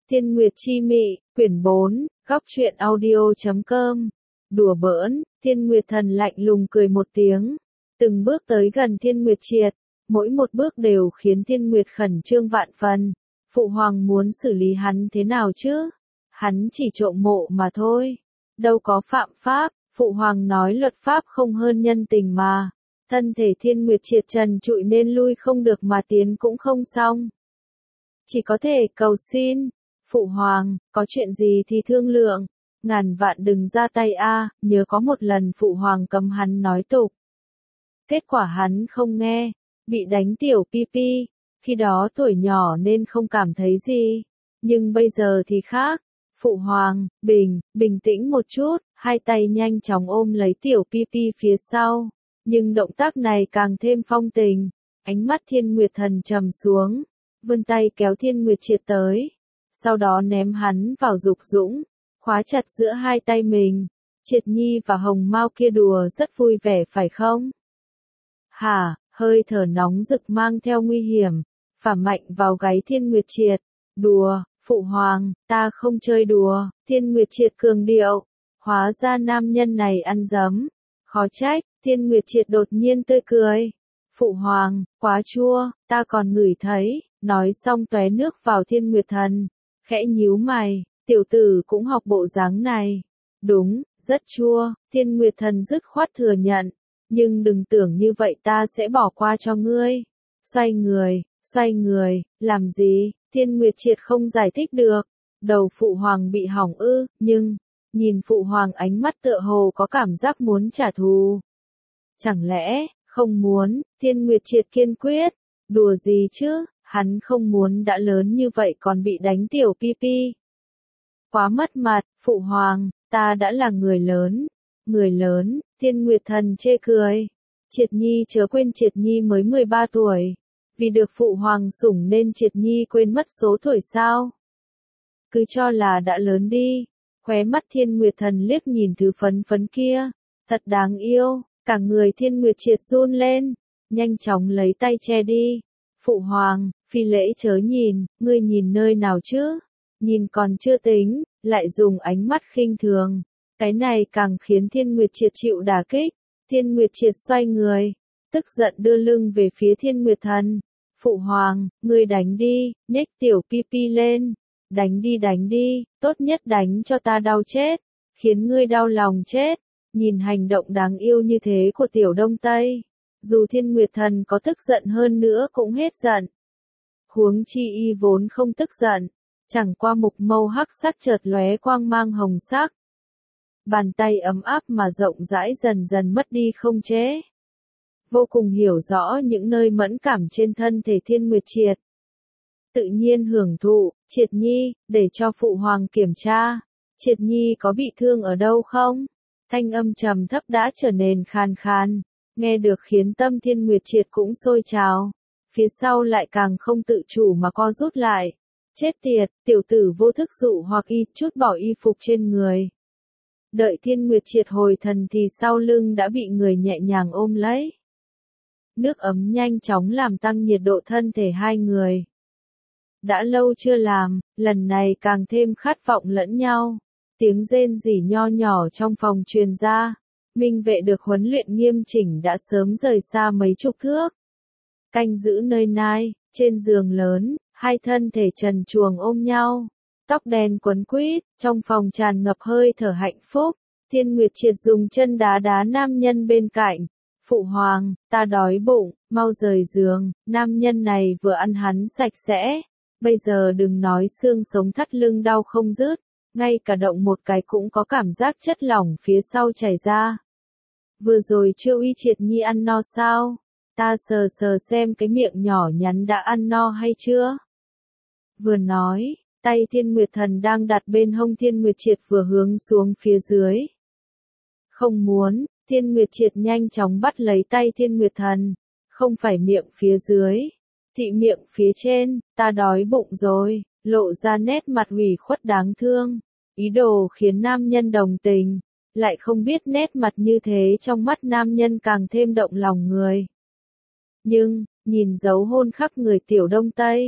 Thiên Nguyệt Chi Mị, quyển 4, góc truyện audio.com. Đùa bỡn, Thiên Nguyệt Thần lạnh lùng cười một tiếng, từng bước tới gần Thiên Nguyệt Triệt, mỗi một bước đều khiến Thiên Nguyệt khẩn trương vạn phần. Phụ hoàng muốn xử lý hắn thế nào chứ? Hắn chỉ trộm mộ mà thôi, đâu có phạm pháp, phụ hoàng nói luật pháp không hơn nhân tình mà. Thân thể Thiên Nguyệt Triệt trần trụi nên lui không được mà tiến cũng không xong. Chỉ có thể cầu xin, phụ hoàng, có chuyện gì thì thương lượng, ngàn vạn đừng ra tay a. Nhớ có một lần phụ hoàng cấm hắn nói tục. Kết quả hắn không nghe, bị đánh tiểu pi, khi đó tuổi nhỏ nên không cảm thấy gì, nhưng bây giờ thì khác. Phụ hoàng, bình tĩnh một chút, hai tay nhanh chóng ôm lấy tiểu pi phía sau, nhưng động tác này càng thêm phong tình. Ánh mắt Thiên Nguyệt Thần trầm xuống, vươn tay kéo Thiên Nguyệt Triệt tới, sau đó ném hắn vào dục dũng, khóa chặt giữa hai tay mình. Triệt Nhi và Hồng Mao kia đùa rất vui vẻ phải không? Hả, hơi thở nóng rực mang theo nguy hiểm, phả mạnh vào gáy Thiên Nguyệt Triệt. Đùa, phụ hoàng, ta không chơi đùa. Thiên Nguyệt Triệt cường điệu, hóa ra nam nhân này ăn dấm, khó trách. Thiên Nguyệt Triệt đột nhiên tươi cười. Phụ hoàng, quá chua, ta còn ngửi thấy. Nói xong tóe nước vào Thiên Nguyệt Thần, khẽ nhíu mày, tiểu tử cũng học bộ dáng này. Đúng, rất chua. Thiên Nguyệt Thần dứt khoát thừa nhận, nhưng đừng tưởng như vậy ta sẽ bỏ qua cho ngươi. Xoay người, làm gì? Thiên Nguyệt Triệt không giải thích được. Đầu phụ hoàng bị hỏng ư? Nhưng nhìn phụ hoàng ánh mắt tựa hồ có cảm giác muốn trả thù. Chẳng lẽ không muốn? Thiên Nguyệt Triệt kiên quyết. Đùa gì chứ? Hắn không muốn đã lớn như vậy còn bị đánh tiểu pi. Quá mất mặt, phụ hoàng, ta đã là người lớn, Thiên Nguyệt Thần chê cười. Triệt Nhi chớ quên Triệt Nhi mới 13 tuổi, vì được phụ hoàng sủng nên Triệt Nhi quên mất số tuổi sao? Cứ cho là đã lớn đi. Khóe mắt Thiên Nguyệt Thần liếc nhìn thứ phấn kia, thật đáng yêu, cả người Thiên Nguyệt Triệt run lên, nhanh chóng lấy tay che đi. Phụ hoàng, phi lễ chớ nhìn, ngươi nhìn nơi nào chứ? Nhìn còn chưa tính, lại dùng ánh mắt khinh thường. Cái này càng khiến Thiên Nguyệt Triệt chịu đả kích. Thiên Nguyệt Triệt xoay người, tức giận đưa lưng về phía Thiên Nguyệt Thần. Phụ hoàng, ngươi đánh đi, nhếch tiểu pi lên. Đánh đi, tốt nhất đánh cho ta đau chết, khiến ngươi đau lòng chết. Nhìn hành động đáng yêu như thế của tiểu Đông Tây, dù Thiên Nguyệt Thần có tức giận hơn nữa cũng hết giận. Huống chi y vốn không tức giận, chẳng qua mục mâu hắc sắc chợt lóe quang mang hồng sắc. Bàn tay ấm áp mà rộng rãi dần dần mất đi không chế. Vô cùng hiểu rõ những nơi mẫn cảm trên thân thể Thiên Nguyệt Triệt. Tự nhiên hưởng thụ. Triệt Nhi, để cho phụ hoàng kiểm tra. Triệt Nhi có bị thương ở đâu không? Thanh âm trầm thấp đã trở nên khàn, nghe được khiến tâm Thiên Nguyệt Triệt cũng sôi trào. Phía sau lại càng không tự chủ mà co rút lại. Chết tiệt, tiểu tử vô thức dụ hoặc y chút bỏ y phục trên người. Đợi Thiên Nguyệt Triệt hồi thần thì sau lưng đã bị người nhẹ nhàng ôm lấy. Nước ấm nhanh chóng làm tăng nhiệt độ thân thể hai người. Đã lâu chưa làm, lần này càng thêm khát vọng lẫn nhau. Tiếng rên rỉ nho nhỏ trong phòng truyền ra. Minh vệ được huấn luyện nghiêm chỉnh đã sớm rời xa mấy chục thước. Canh giữ nơi nai, trên giường lớn, hai thân thể trần truồng ôm nhau. Tóc đen quấn quýt, trong phòng tràn ngập hơi thở hạnh phúc. Thiên Nguyệt Triệt dùng chân đá nam nhân bên cạnh. Phụ hoàng, ta đói bụng, mau rời giường. Nam nhân này vừa ăn hắn sạch sẽ. Bây giờ đừng nói xương sống thắt lưng đau không dứt, ngay cả động một cái cũng có cảm giác chất lỏng phía sau chảy ra. Vừa rồi chưa uy Triệt Nhi ăn no sao? Ta sờ xem cái miệng nhỏ nhắn đã ăn no hay chưa? Vừa nói, tay Thiên Nguyệt Thần đang đặt bên hông Thiên Nguyệt Triệt vừa hướng xuống phía dưới. Không muốn, Thiên Nguyệt Triệt nhanh chóng bắt lấy tay Thiên Nguyệt Thần, không phải miệng phía dưới. Thị miệng phía trên, ta đói bụng rồi, lộ ra nét mặt ủy khuất đáng thương, ý đồ khiến nam nhân đồng tình, lại không biết nét mặt như thế trong mắt nam nhân càng thêm động lòng người. Nhưng, nhìn dấu hôn khắp người tiểu Đông Tây,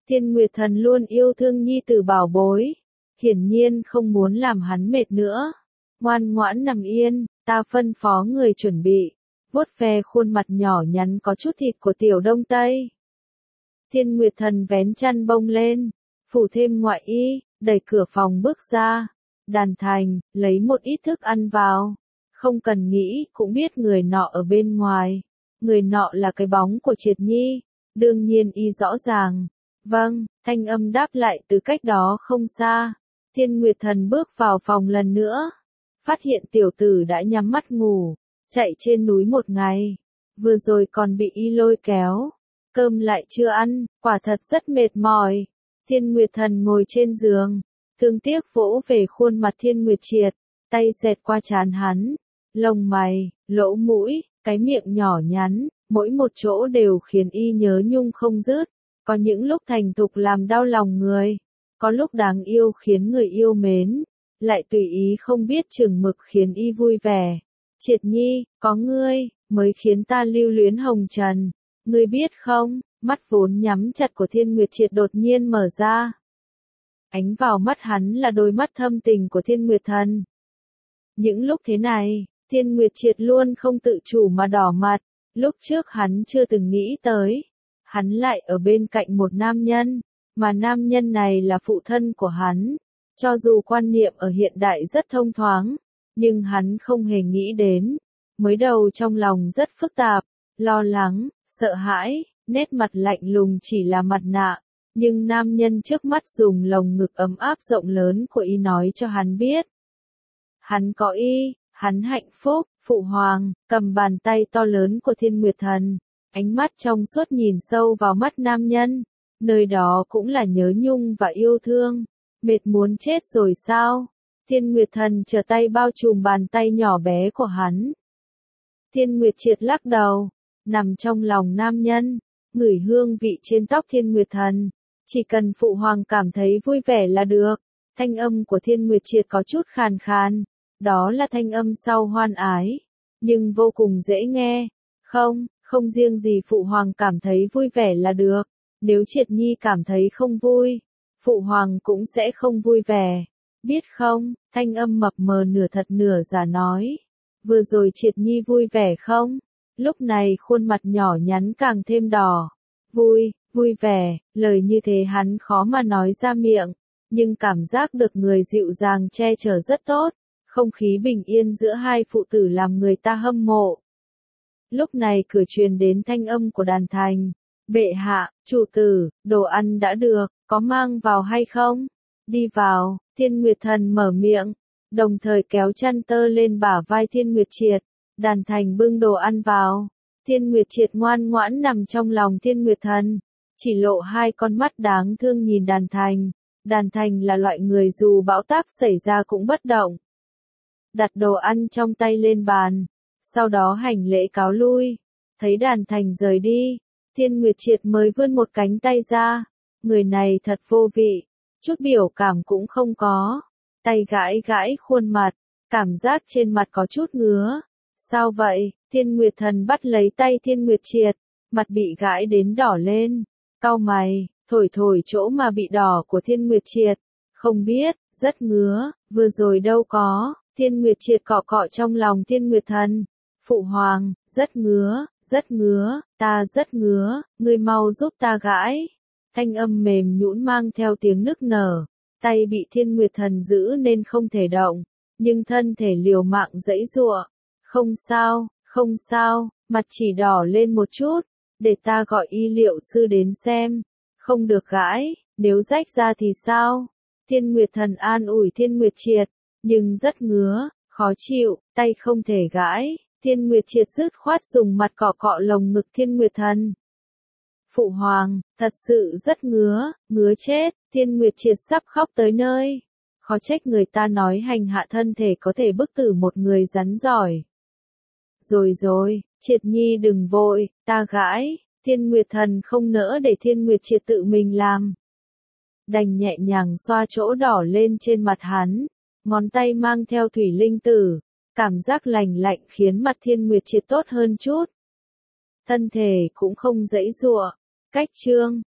Thiên Nguyệt Thần luôn yêu thương nhi tử bảo bối, hiển nhiên không muốn làm hắn mệt nữa. Ngoan ngoãn nằm yên, ta phân phó người chuẩn bị, vuốt ve khuôn mặt nhỏ nhắn có chút thịt của Tiểu Đông Tây. Thiên Nguyệt Thần vén chăn bông lên, phủ thêm ngoại y, đẩy cửa phòng bước ra. Đàn Thành, lấy một ít thức ăn vào. Không cần nghĩ, cũng biết người nọ ở bên ngoài. Người nọ là cái bóng của Triệt Nhi. Đương nhiên y rõ ràng. Vâng, thanh âm đáp lại từ cách đó không xa. Thiên Nguyệt Thần bước vào phòng lần nữa. Phát hiện tiểu tử đã nhắm mắt ngủ. Chạy trên núi một ngày. Vừa rồi còn bị y lôi kéo. Cơm lại chưa ăn, quả thật rất mệt mỏi. Thiên Nguyệt Thần ngồi trên giường. Thương tiếc vỗ về khuôn mặt Thiên Nguyệt Triệt. Tay xẹt qua trán hắn. Lông mày, lỗ mũi, cái miệng nhỏ nhắn. Mỗi một chỗ đều khiến y nhớ nhung không dứt. Có những lúc thành thục làm đau lòng người. Có lúc đáng yêu khiến người yêu mến. Lại tùy ý không biết chừng mực khiến y vui vẻ. Triệt Nhi, có ngươi, mới khiến ta lưu luyến hồng trần. Ngươi biết không, mắt vốn nhắm chặt của Thiên Nguyệt Triệt đột nhiên mở ra. Ánh vào mắt hắn là đôi mắt thâm tình của Thiên Nguyệt Thần. Những lúc thế này, Thiên Nguyệt Triệt luôn không tự chủ mà đỏ mặt. Lúc trước hắn chưa từng nghĩ tới. Hắn lại ở bên cạnh một nam nhân, mà nam nhân này là phụ thân của hắn. Cho dù quan niệm ở hiện đại rất thông thoáng, nhưng hắn không hề nghĩ đến. Mới đầu trong lòng rất phức tạp, lo lắng, sợ hãi, nét mặt lạnh lùng chỉ là mặt nạ. Nhưng nam nhân trước mắt dùng lồng ngực ấm áp rộng lớn của y nói cho hắn biết. Hắn có y, hắn hạnh phúc, phụ hoàng, cầm bàn tay to lớn của Thiên Nguyệt Thần. Ánh mắt trong suốt nhìn sâu vào mắt nam nhân. Nơi đó cũng là nhớ nhung và yêu thương. Mệt muốn chết rồi sao? Thiên Nguyệt Thần trở tay bao trùm bàn tay nhỏ bé của hắn. Thiên Nguyệt Triệt lắc đầu, nằm trong lòng nam nhân, ngửi hương vị trên tóc Thiên Nguyệt Thần. Chỉ cần phụ hoàng cảm thấy vui vẻ là được. Thanh âm của Thiên Nguyệt Triệt có chút khàn khàn. Đó là thanh âm sau hoan ái. Nhưng vô cùng dễ nghe. Không riêng gì phụ hoàng cảm thấy vui vẻ là được. Nếu Triệt Nhi cảm thấy không vui, phụ hoàng cũng sẽ không vui vẻ. Biết không, thanh âm mập mờ nửa thật nửa giả nói. Vừa rồi Triệt Nhi vui vẻ không? Lúc này khuôn mặt nhỏ nhắn càng thêm đỏ. Vui vẻ, lời như thế hắn khó mà nói ra miệng. Nhưng cảm giác được người dịu dàng che chở rất tốt. Không khí bình yên giữa hai phụ tử làm người ta hâm mộ. Lúc này cửa truyền đến thanh âm của Đàn Thành. Bệ hạ, chủ tử, đồ ăn đã được, có mang vào hay không? Đi vào, Thiên Nguyệt Thần mở miệng, đồng thời kéo chăn tơ lên bả vai Thiên Nguyệt Triệt. Đàn Thành bưng đồ ăn vào. Thiên Nguyệt Triệt ngoan ngoãn nằm trong lòng Thiên Nguyệt Thần. Chỉ lộ hai con mắt đáng thương nhìn Đàn Thành. Đàn Thành là loại người dù bão táp xảy ra cũng bất động. Đặt đồ ăn trong tay lên bàn. Sau đó hành lễ cáo lui. Thấy Đàn Thành rời đi. Thiên Nguyệt Triệt mới vươn một cánh tay ra. Người này thật vô vị. Chút biểu cảm cũng không có. Tay gãi gãi khuôn mặt. Cảm giác trên mặt có chút ngứa. Sao vậy? Thiên Nguyệt Thần bắt lấy tay Thiên Nguyệt Triệt. Mặt bị gãi đến đỏ lên. Cau mày, thổi chỗ mà bị đỏ của Thiên Nguyệt Triệt. Không biết, rất ngứa. Vừa rồi đâu có. Thiên Nguyệt Triệt cọ cọ trong lòng Thiên Nguyệt Thần. Phụ hoàng, rất ngứa, ta rất ngứa, ngươi mau giúp ta gãi. Thanh âm mềm nhũn mang theo tiếng nức nở. Tay bị Thiên Nguyệt Thần giữ nên không thể động. Nhưng thân thể liều mạng giãy giụa. Không sao, mặt chỉ đỏ lên một chút. Để ta gọi y liệu sư đến xem. Không được gãi, nếu rách ra thì sao? Thiên Nguyệt Thần an ủi Thiên Nguyệt Triệt. Nhưng rất ngứa, khó chịu, tay không thể gãi. Thiên Nguyệt Triệt dứt khoát dùng mặt cọ cọ lồng ngực Thiên Nguyệt Thần. Phụ hoàng, thật sự rất ngứa chết, Thiên Nguyệt Triệt sắp khóc tới nơi. Khó trách người ta nói hành hạ thân thể có thể bức tử một người rắn giỏi. Rồi, Triệt Nhi đừng vội, ta gãi. Thiên Nguyệt Thần không nỡ để Thiên Nguyệt Triệt tự mình làm. Đành nhẹ nhàng xoa chỗ đỏ lên trên mặt hắn. Ngón tay mang theo thủy linh tử. Cảm giác lành lạnh khiến mặt Thiên Nguyệt Triệt tốt hơn chút. Thân thể cũng không giãy giụa. Cách chương